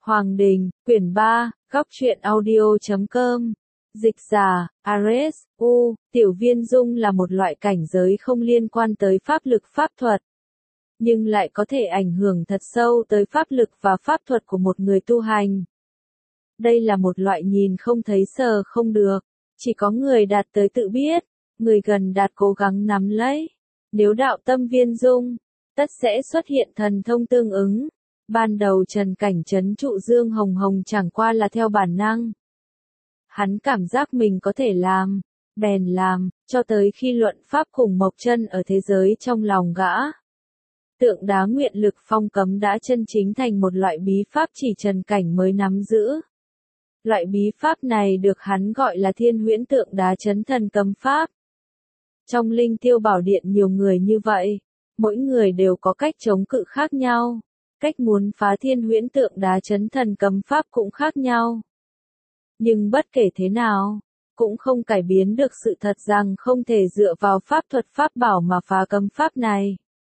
Hoàng Đình, quyển 3, góc truyện audio.com. Dịch giả, Ares, Tiểu Viên Dung là một loại cảnh giới không liên quan tới pháp lực pháp thuật, nhưng lại có thể ảnh hưởng thật sâu tới pháp lực và pháp thuật của một người tu hành. Đây là một loại nhìn không thấy sờ không được, chỉ có người đạt tới tự biết, người gần đạt cố gắng nắm lấy. Nếu đạo tâm viên dung, tất sẽ xuất hiện thần thông tương ứng. Ban đầu Trần Cảnh trấn trụ Dương Hồng Hồng chẳng qua là theo bản năng. Hắn cảm giác mình có thể làm, bèn làm, cho tới khi luận pháp cùng Mộc Chân ở thế giới trong lòng gã. Tượng đá nguyện lực phong cấm đã chân chính thành một loại bí pháp chỉ Trần Cảnh mới nắm giữ. Loại bí pháp này được hắn gọi là Thiên Huyễn Tượng Đá Chấn Thần Cấm Pháp. Trong Linh Tiêu Bảo Điện nhiều người như vậy, mỗi người đều có cách chống cự khác nhau, cách muốn phá Thiên Huyễn Tượng Đá Chấn Thần Cấm Pháp cũng khác nhau. Nhưng bất kể thế nào, cũng không cải biến được sự thật rằng không thể dựa vào pháp thuật pháp bảo mà phá cấm pháp này.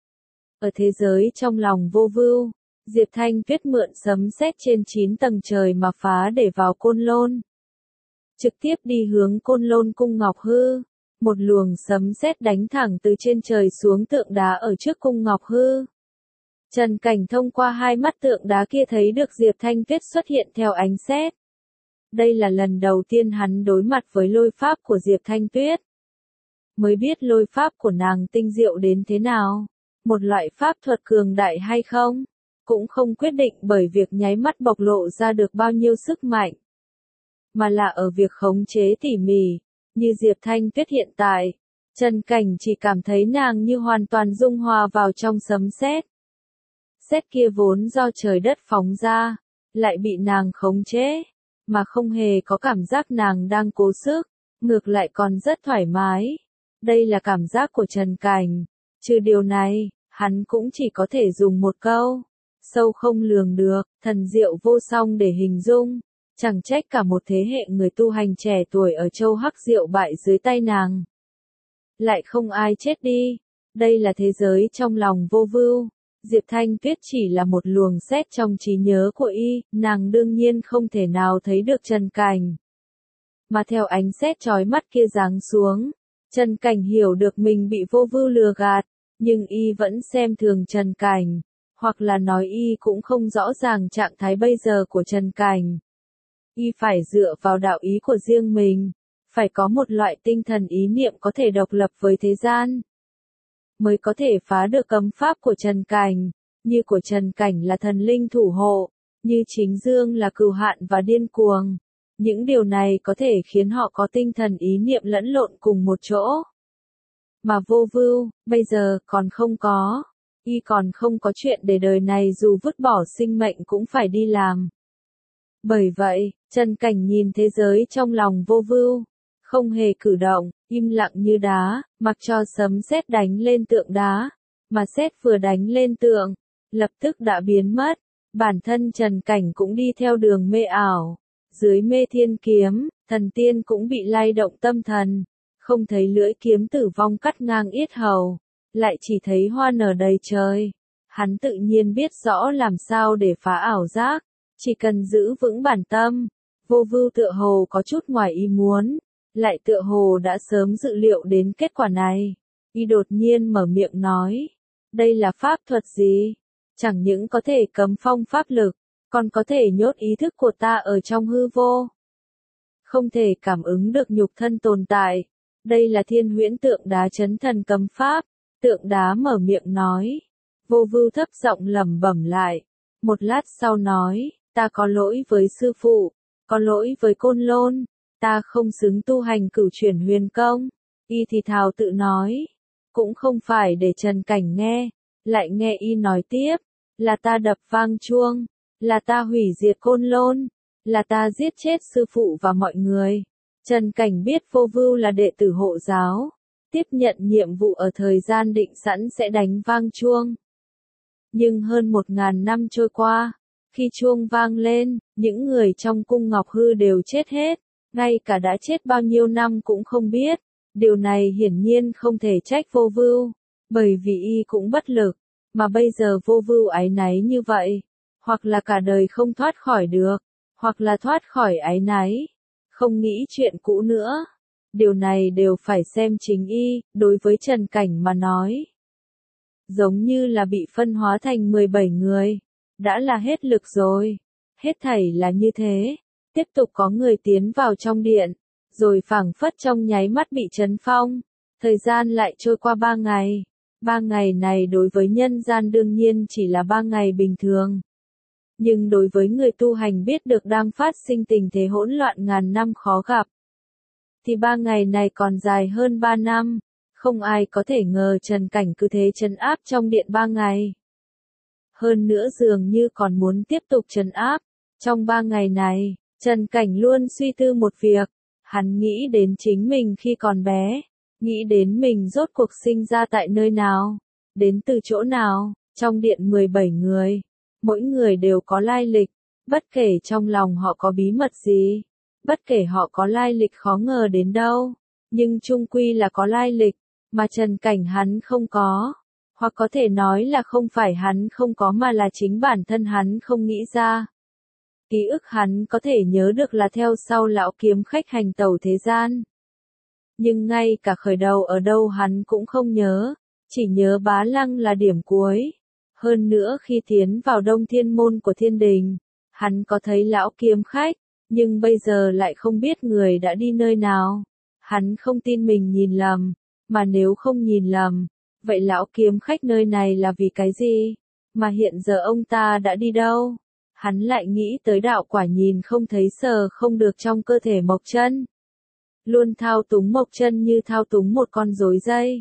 Ở thế giới trong lòng vô vưu, Diệp Thanh Tuyết mượn sấm sét trên 9 tầng trời mà phá để vào Côn Lôn. Trực tiếp đi hướng Côn Lôn cung Ngọc Hư, một luồng sấm sét đánh thẳng từ trên trời xuống tượng đá ở trước cung Ngọc Hư. Trần Cảnh thông qua hai mắt tượng đá kia thấy được Diệp Thanh Tuyết xuất hiện theo ánh sét. Đây là lần đầu tiên hắn đối mặt với lôi pháp của Diệp Thanh Tuyết. Mới biết lôi pháp của nàng tinh diệu đến thế nào, một loại pháp thuật cường đại hay không, cũng không quyết định bởi việc nháy mắt bộc lộ ra được bao nhiêu sức mạnh, mà là ở việc khống chế tỉ mỉ, như Diệp Thanh Tuyết hiện tại. Trần Cảnh chỉ cảm thấy nàng như hoàn toàn dung hòa vào trong sấm sét. Sét kia vốn do trời đất phóng ra, lại bị nàng khống chế, mà không hề có cảm giác nàng đang cố sức, ngược lại còn rất thoải mái. Đây là cảm giác của Trần Cảnh. Trừ điều này, hắn cũng chỉ có thể dùng một câu, sâu không lường được, thần diệu vô song để hình dung. Chẳng trách cả một thế hệ người tu hành trẻ tuổi ở châu Hắc Diệu bại dưới tay nàng. Lại không ai chết đi. Đây là thế giới trong lòng vô vưu. Diệp Thanh Tuyết chỉ là một luồng sét trong trí nhớ của y, nàng đương nhiên không thể nào thấy được Trần Cảnh. Mà theo ánh sét chói mắt kia giáng xuống, Trần Cảnh hiểu được mình bị vô vưu lừa gạt, nhưng y vẫn xem thường Trần Cảnh, hoặc là nói y cũng không rõ ràng trạng thái bây giờ của Trần Cảnh. Y phải dựa vào đạo ý của riêng mình, phải có một loại tinh thần ý niệm có thể độc lập với thế gian, mới có thể phá được cấm pháp của Trần Cảnh, như của Trần Cảnh là thần linh thủ hộ, như chính Dương là cừu hạn và điên cuồng. Những điều này có thể khiến họ có tinh thần ý niệm lẫn lộn cùng một chỗ. Mà vô vưu, bây giờ còn không có. Y còn không có chuyện để đời này dù vứt bỏ sinh mệnh cũng phải đi làm. Bởi vậy, Trần Cảnh nhìn thế giới trong lòng vô vưu, không hề cử động, im lặng như đá, mặc cho sấm sét đánh lên tượng đá, mà sét vừa đánh lên tượng, lập tức đã biến mất. Bản thân Trần Cảnh cũng đi theo đường mê ảo, dưới mê thiên kiếm, thần tiên cũng bị lay động tâm thần, không thấy lưỡi kiếm tử vong cắt ngang yết hầu, lại chỉ thấy hoa nở đầy trời. Hắn tự nhiên biết rõ làm sao để phá ảo giác, chỉ cần giữ vững bản tâm. Vô vưu tựa hồ có chút ngoài ý muốn, lại tựa hồ đã sớm dự liệu đến kết quả này. Y đột nhiên mở miệng nói, đây là pháp thuật gì? Chẳng những có thể cấm phong pháp lực, còn có thể nhốt ý thức của ta ở trong hư vô. Không thể cảm ứng được nhục thân tồn tại. Đây là Thiên Huyễn Tượng Đá Chấn Thần Cấm Pháp. Tượng đá mở miệng nói. Vô vưu thấp giọng lẩm bẩm lại. Một lát sau nói, ta có lỗi với sư phụ, có lỗi với Côn Lôn, ta không xứng tu hành Cửu Chuyển Huyền Công. Y thì thào tự nói, cũng không phải để Trần Cảnh nghe, lại nghe y nói tiếp, là ta đập vang chuông, là ta hủy diệt Côn Lôn, là ta giết chết sư phụ và mọi người. Trần Cảnh biết vô vưu là đệ tử hộ giáo, tiếp nhận nhiệm vụ ở thời gian định sẵn sẽ đánh vang chuông. Nhưng hơn 1000 năm trôi qua, khi chuông vang lên, những người trong cung Ngọc Hư đều chết hết, ngay cả đã chết bao nhiêu năm cũng không biết. Điều này hiển nhiên không thể trách vô vưu, bởi vì y cũng bất lực, mà bây giờ vô vưu áy náy như vậy, hoặc là cả đời không thoát khỏi được, hoặc là thoát khỏi áy náy, không nghĩ chuyện cũ nữa. Điều này đều phải xem chính y, đối với Trần Cảnh mà nói. Giống như là bị phân hóa thành 17 người, đã là hết lực rồi. Hết thảy là như thế, tiếp tục có người tiến vào trong điện, rồi phảng phất trong nháy mắt bị trấn phong. Thời gian lại trôi qua 3 ngày. 3 ngày này đối với nhân gian đương nhiên chỉ là 3 ngày bình thường. Nhưng đối với người tu hành biết được đang phát sinh tình thế hỗn loạn ngàn năm khó gặp, thì 3 ngày này còn dài hơn 3 năm. Không ai có thể ngờ Trần Cảnh cứ thế trấn áp trong điện 3 ngày. Hơn nữa dường như còn muốn tiếp tục trấn áp. Trong 3 ngày này, Trần Cảnh luôn suy tư một việc. Hắn nghĩ đến chính mình khi còn bé. Nghĩ đến mình rốt cuộc sinh ra tại nơi nào. Đến từ chỗ nào. Trong điện 17 người. Mỗi người đều có lai lịch. Bất kể trong lòng họ có bí mật gì. Bất kể họ có lai lịch khó ngờ đến đâu. Nhưng chung quy là có lai lịch. Mà Trần Cảnh hắn không có. Hoặc có thể nói là không phải hắn không có mà là chính bản thân hắn không nghĩ ra. Ký ức hắn có thể nhớ được là theo sau lão kiếm khách hành tẩu thế gian. Nhưng ngay cả khởi đầu ở đâu hắn cũng không nhớ. Chỉ nhớ Bá Lăng là điểm cuối. Hơn nữa khi tiến vào Đông Thiên Môn của Thiên Đình, hắn có thấy lão kiếm khách. Nhưng bây giờ lại không biết người đã đi nơi nào. Hắn không tin mình nhìn lầm. Mà nếu không nhìn lầm, vậy lão kiếm khách nơi này là vì cái gì? Mà hiện giờ ông ta đã đi đâu? Hắn lại nghĩ tới đạo quả nhìn không thấy sờ không được trong cơ thể Mộc Chân. Luôn thao túng Mộc Chân như thao túng một con rối dây.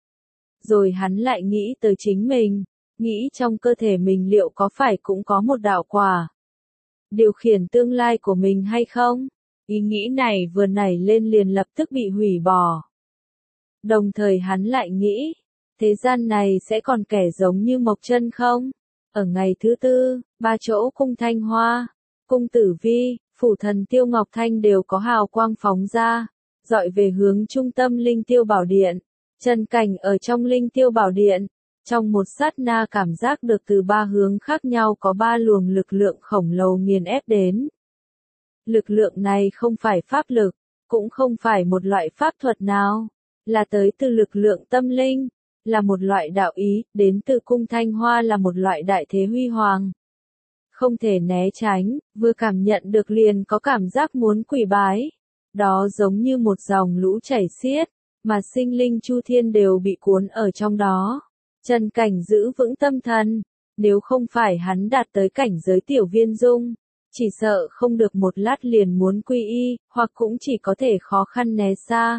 Rồi hắn lại nghĩ tới chính mình, nghĩ trong cơ thể mình liệu có phải cũng có một đạo quả điều khiển tương lai của mình hay không? Ý nghĩ này vừa nảy lên liền lập tức bị hủy bỏ. Đồng thời hắn lại nghĩ, thế gian này sẽ còn kẻ giống như Mộc Chân không? Ở ngày thứ tư, 3 chỗ cung Thanh Hoa, cung Tử Vi, phủ thần Tiêu Ngọc Thanh đều có hào quang phóng ra, dọi về hướng trung tâm Linh Tiêu Bảo Điện. Trần Cảnh ở trong Linh Tiêu Bảo Điện, trong một sát na cảm giác được từ 3 hướng khác nhau có 3 luồng lực lượng khổng lồ nghiền ép đến. Lực lượng này không phải pháp lực, cũng không phải một loại pháp thuật nào. Là tới từ lực lượng tâm linh, là một loại đạo ý, đến từ cung Thanh Hoa là một loại đại thế huy hoàng. Không thể né tránh, vừa cảm nhận được liền có cảm giác muốn quỳ bái. Đó giống như một dòng lũ chảy xiết, mà sinh linh chu thiên đều bị cuốn ở trong đó. Trần Cảnh giữ vững tâm thần, nếu không phải hắn đạt tới cảnh giới Tiểu Viên Dung, chỉ sợ không được một lát liền muốn quy y, hoặc cũng chỉ có thể khó khăn né xa.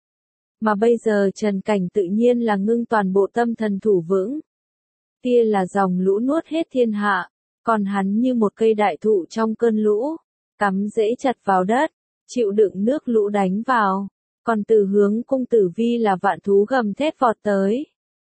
Mà bây giờ Trần Cảnh tự nhiên là ngưng toàn bộ tâm thần thủ vững. Kia là dòng lũ nuốt hết thiên hạ, còn hắn như một cây đại thụ trong cơn lũ, cắm rễ chặt vào đất, chịu đựng nước lũ đánh vào. Còn từ hướng cung Tử Vi là vạn thú gầm thét vọt tới.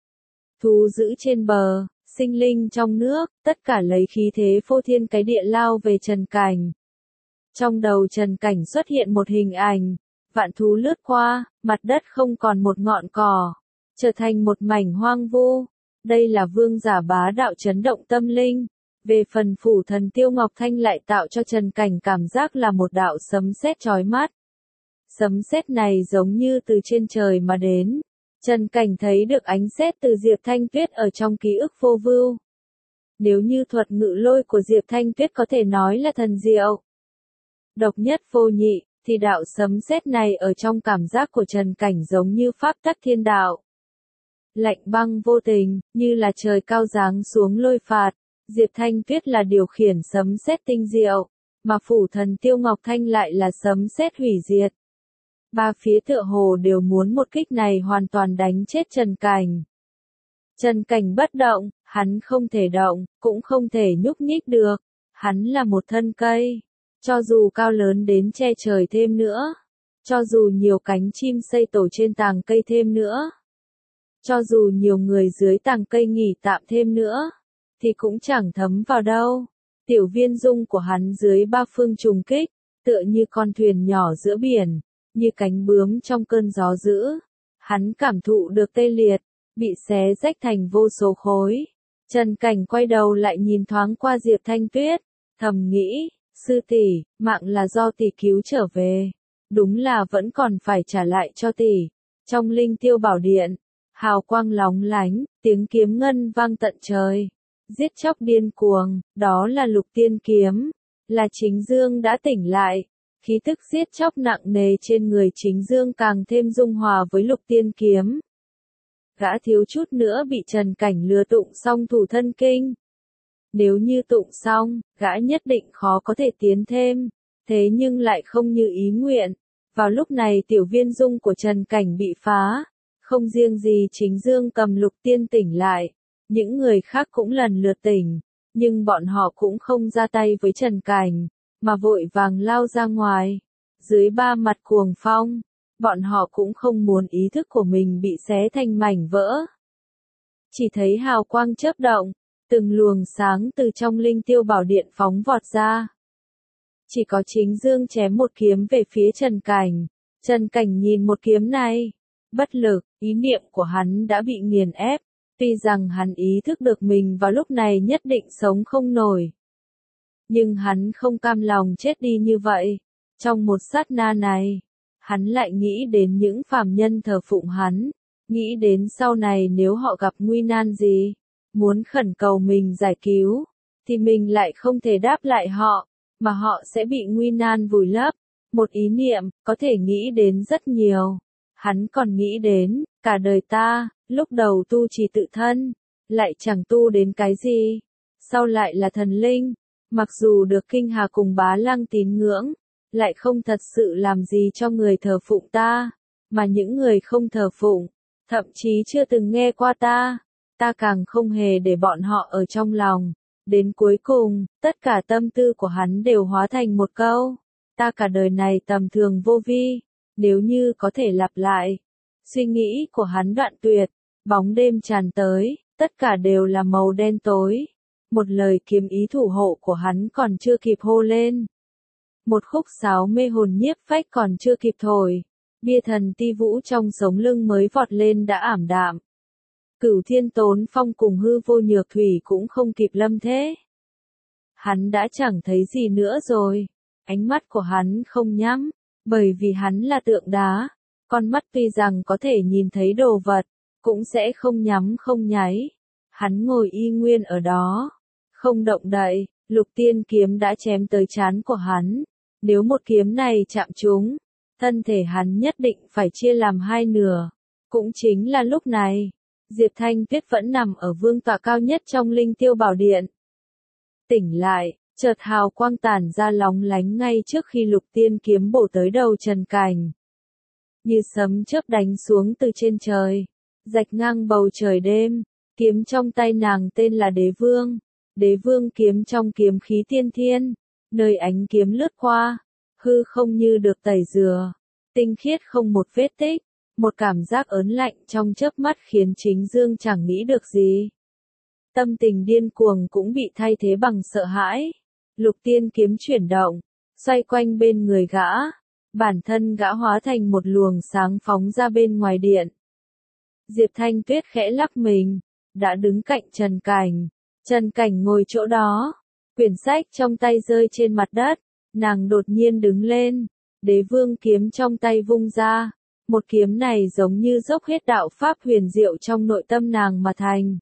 Thú dữ trên bờ, sinh linh trong nước, tất cả lấy khí thế phô thiên cái địa lao về Trần Cảnh. Trong đầu Trần Cảnh xuất hiện một hình ảnh. Vạn thú lướt qua, mặt đất không còn một ngọn cỏ, trở thành một mảnh hoang vu. Đây là vương giả bá đạo chấn động tâm linh. Về phần phủ thần Tiêu Ngọc Thanh lại tạo cho Trần Cảnh cảm giác là một đạo sấm sét chói mắt. Sấm sét này giống như từ trên trời mà đến. Trần Cảnh thấy được ánh sét từ Diệp Thanh Tuyết ở trong ký ức vô vưu. Nếu như thuật ngự lôi của Diệp Thanh Tuyết có thể nói là thần diệu, độc nhất vô nhị, thì đạo sấm sét này ở trong cảm giác của Trần Cảnh giống như pháp tắc thiên đạo. Lạnh băng vô tình, như là trời cao giáng xuống lôi phạt. Diệp Thanh Tuyết là điều khiển sấm sét tinh diệu, mà phủ thần Tiêu Ngọc Thanh lại là sấm sét hủy diệt. 3 phía tựa hồ đều muốn một kích này hoàn toàn đánh chết Trần Cảnh. Trần Cảnh bất động, hắn không thể động, cũng không thể nhúc nhích được. Hắn là một thân cây. Cho dù cao lớn đến che trời thêm nữa, cho dù nhiều cánh chim xây tổ trên tàng cây thêm nữa, cho dù nhiều người dưới tàng cây nghỉ tạm thêm nữa, thì cũng chẳng thấm vào đâu. Tiểu Viên Dung của hắn dưới 3 phương trùng kích, tựa như con thuyền nhỏ giữa biển, như cánh bướm trong cơn gió dữ. Hắn cảm thụ được tê liệt, bị xé rách thành vô số khối. Trần Cảnh quay đầu lại nhìn thoáng qua Diệp Thanh Tuyết, thầm nghĩ, sư tỷ, mạng là do tỷ cứu trở về, đúng là vẫn còn phải trả lại cho tỷ. Trong Linh Tiêu Bảo Điện, hào quang lóng lánh, tiếng kiếm ngân vang tận trời, giết chóc điên cuồng, đó là Lục Tiên kiếm, là Chính Dương đã tỉnh lại. Khí tức giết chóc nặng nề trên người Chính Dương càng thêm dung hòa với Lục Tiên kiếm. Gã thiếu chút nữa bị Trần Cảnh lừa tụng xong thủ thân kinh. Nếu như tụng xong, gã nhất định khó có thể tiến thêm, thế nhưng lại không như ý nguyện. Vào lúc này tiểu viên dung của Trần Cảnh bị phá, không riêng gì Chính Dương cầm Lục Tiên tỉnh lại, những người khác cũng lần lượt tỉnh, nhưng bọn họ cũng không ra tay với Trần Cảnh, mà vội vàng lao ra ngoài. Dưới ba mặt cuồng phong, bọn họ cũng không muốn ý thức của mình bị xé thành mảnh vỡ. Chỉ thấy hào quang chớp động, từng luồng sáng từ trong Linh Tiêu Bảo Điện phóng vọt ra. Chỉ có Chính Dương chém một kiếm về phía Trần Cảnh. Trần Cảnh nhìn một kiếm này, bất lực, ý niệm của hắn đã bị nghiền ép. Tuy rằng hắn ý thức được mình vào lúc này nhất định sống không nổi, nhưng hắn không cam lòng chết đi như vậy. Trong một sát na này, hắn lại nghĩ đến những phàm nhân thờ phụng hắn, nghĩ đến sau này nếu họ gặp nguy nan gì, muốn khẩn cầu mình giải cứu, thì mình lại không thể đáp lại họ, mà họ sẽ bị nguy nan vùi lấp. Một ý niệm, có thể nghĩ đến rất nhiều. Hắn còn nghĩ đến, cả đời ta, lúc đầu tu trì tự thân, lại chẳng tu đến cái gì, sau lại là thần linh, mặc dù được Kinh Hà cùng Bá Lăng tín ngưỡng, lại không thật sự làm gì cho người thờ phụng ta, mà những người không thờ phụng, thậm chí chưa từng nghe qua ta càng không hề để bọn họ ở trong lòng. Đến cuối cùng, tất cả tâm tư của hắn đều hóa thành một câu, ta cả đời này tầm thường vô vi, nếu như có thể lặp lại. Suy nghĩ của hắn đoạn tuyệt, bóng đêm tràn tới, tất cả đều là màu đen tối. Một lời kiếm ý thủ hộ của hắn còn chưa kịp hô lên. Một khúc sáo mê hồn nhiếp phách còn chưa kịp thổi. Bia thần ti vũ trong sống lưng mới vọt lên đã ảm đạm. Cửu Thiên Tốn Phong cùng Hư Vô Nhược Thủy cũng không kịp lâm thế. Hắn đã chẳng thấy gì nữa rồi. Ánh mắt của hắn không nhắm, bởi vì hắn là tượng đá. Con mắt tuy rằng có thể nhìn thấy đồ vật, cũng sẽ không nhắm không nháy. Hắn ngồi y nguyên ở đó, không động đậy. Lục Tiên kiếm đã chém tới trán của hắn. Nếu một kiếm này chạm trúng, thân thể hắn nhất định phải chia làm hai nửa. Cũng chính là lúc này, Diệp Thanh Tuyết vẫn nằm ở vương tọa cao nhất trong Linh Tiêu Bảo Điện. Tỉnh lại, chợt hào quang tản ra lóng lánh ngay trước khi Lục Tiên kiếm bổ tới đầu Trần Cảnh. Như sấm chớp đánh xuống từ trên trời, rạch ngang bầu trời đêm. Kiếm trong tay nàng tên là Đế Vương. Đế Vương kiếm trong kiếm khí tiên thiên, nơi ánh kiếm lướt qua, hư không như được tẩy rửa, tinh khiết không một vết tích. Một cảm giác ớn lạnh trong chớp mắt khiến Chính Dương chẳng nghĩ được gì. Tâm tình điên cuồng cũng bị thay thế bằng sợ hãi. Lục Tiên kiếm chuyển động, xoay quanh bên người gã. Bản thân gã hóa thành một luồng sáng phóng ra bên ngoài điện. Diệp Thanh Tuyết khẽ lắc mình, đã đứng cạnh Trần Cảnh. Trần Cảnh ngồi chỗ đó, quyển sách trong tay rơi trên mặt đất. Nàng đột nhiên đứng lên, Đế Vương kiếm trong tay vung ra. Một kiếm này giống như dốc hết đạo pháp huyền diệu trong nội tâm nàng mà thành.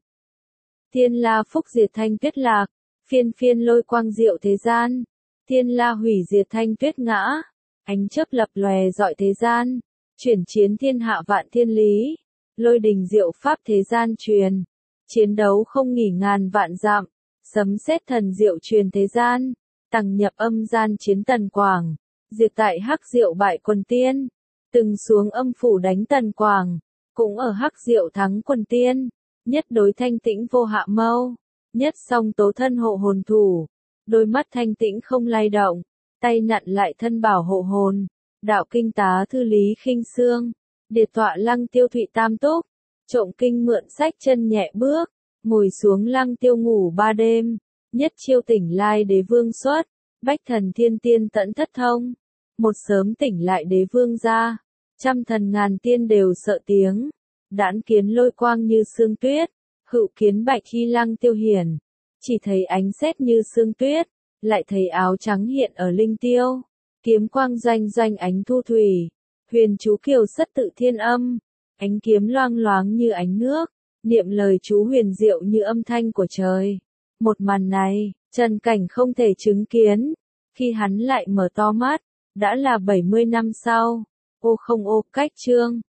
Thiên la phúc diệt Thanh Tuyết lạc, phiên phiên lôi quang diệu thế gian. Thiên la hủy diệt Thanh Tuyết ngã, ánh chớp lập lòe dọi thế gian. Chuyển chiến thiên hạ vạn thiên lý, lôi đình diệu pháp thế gian truyền. Chiến đấu không nghỉ ngàn vạn dặm, sấm sét thần diệu truyền thế gian. Tằng nhập âm gian chiến Tần Quảng, diệt tại Hắc Diệu bại Quần Tiên. Từng xuống âm phủ đánh Tần Quảng, cũng ở Hắc Diệu thắng Quần Tiên. Nhất đối thanh tĩnh vô hạ mâu, nhất song tố thân hộ hồn thủ. Đôi mắt thanh tĩnh không lay động, tay nặn lại thân bảo hộ hồn. Đạo kinh tá thư lý khinh xương, điệt tọa lăng tiêu thụy tam túc. Trộm kinh mượn sách chân nhẹ bước, ngồi xuống lăng tiêu ngủ 3 đêm. Nhất chiêu tỉnh lai Đế Vương xuất, bách thần thiên tiên tẫn thất thông. Một sớm tỉnh lại Đế Vương ra, trăm thần ngàn tiên đều sợ tiếng. Đãn kiến lôi quang như sương tuyết, Hữu kiến bạch hy lăng tiêu hiển. Chỉ thấy ánh sét như sương tuyết. Lại thấy áo trắng hiện ở linh tiêu. Kiếm quang doanh doanh ánh thu thủy. Huyền chú kiều sất tự thiên âm. Ánh kiếm loang loáng như ánh nước. Niệm lời chú huyền diệu như âm thanh của trời. Một màn này, Trần Cảnh không thể chứng kiến. Khi hắn lại mở to mắt, đã là 70 năm sau. Ô không ô, cách chương.